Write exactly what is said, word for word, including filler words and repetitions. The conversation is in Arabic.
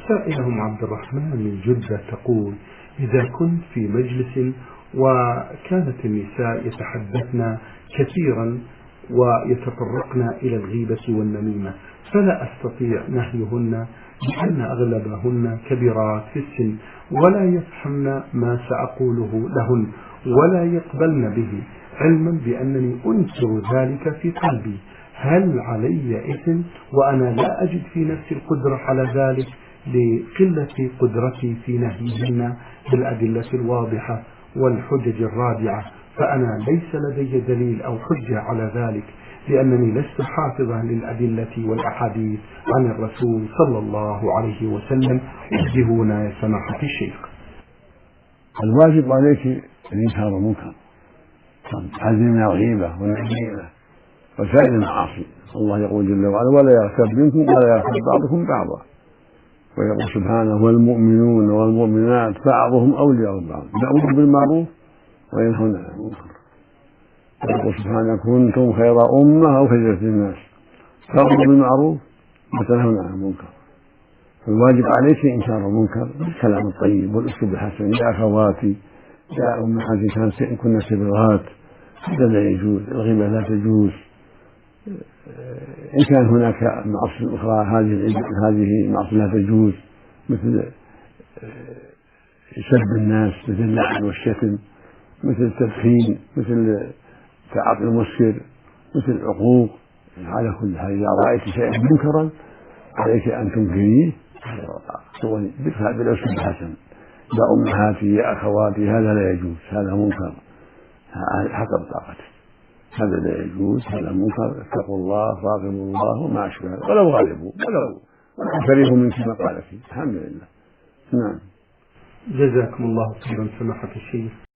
السائلة أم عبد الرحمن من جدة تقول: إذا كنت في مجلس وكانت النساء يتحدثن كثيرا ويتطرقن إلى الغيبة والنميمة، فلا أستطيع نهيهن لأن أغلبهن كبيرات في السن ولا يفهمن ما سأقوله لهن ولا يقبلن به، علما بأنني أنكر ذلك في قلبي. هل علي إثم وأنا لا أجد في نفسي القدرة على ذلك لقلة قدرتي في نهيهن بالأدلة الواضحة والحجج الرادعة؟ فأنا ليس لدي دليل أو حجة على ذلك، لأنني لست حافظا للأدلة والأحاديث عن الرسول صلى الله عليه وسلم. وجهونا يا سماحة الشيخ. الواجب عليك إنكار المنكر، تحذر من الغيبة والنميمة وسائر المعاصي. الله يقول جل وعلا: ولا يغتب منكم ولا يغتب بعضكم بعضا. ويقول سبحانه: والمؤمنون والمؤمنات بعضهم أولياء بعض يأمرون بالمعروف وينهون عن المنكر. ويقول سبحانه: كنتم خير أمة أو خير الناس تأمرون بالمعروف وتنهون عن المنكر. فالواجب عليك إنكار المنكر بالكلام الطيب والأسلوب الحسن. يا أخواتي يا أمهاتي إن كن سبغات هذا لا يجوز، الغيبة لا تجوز. إن كان هناك معصية أخرى هذه هذه معصية لا تجوز، مثل سب الناس، مثل اللعن والشتم، مثل التدخين، مثل تعاطي المسكر، مثل العقوق. على كل حال إذا رأيت شيئا منكرا عليك أن تنكريه بالأسلوب الحسن. يا أمهاتي يا أخواتي هذا لا يجوز، هذا منكر حسب طاقته، هذا لا يجوز، هذا منكر. اتقوا الله راقبوا الله وما أشبه ولو غالبوا ولو فريق من كما قال فيه. الحمد لله. نعم. جزاكم الله خيرا سماحة الشيخ.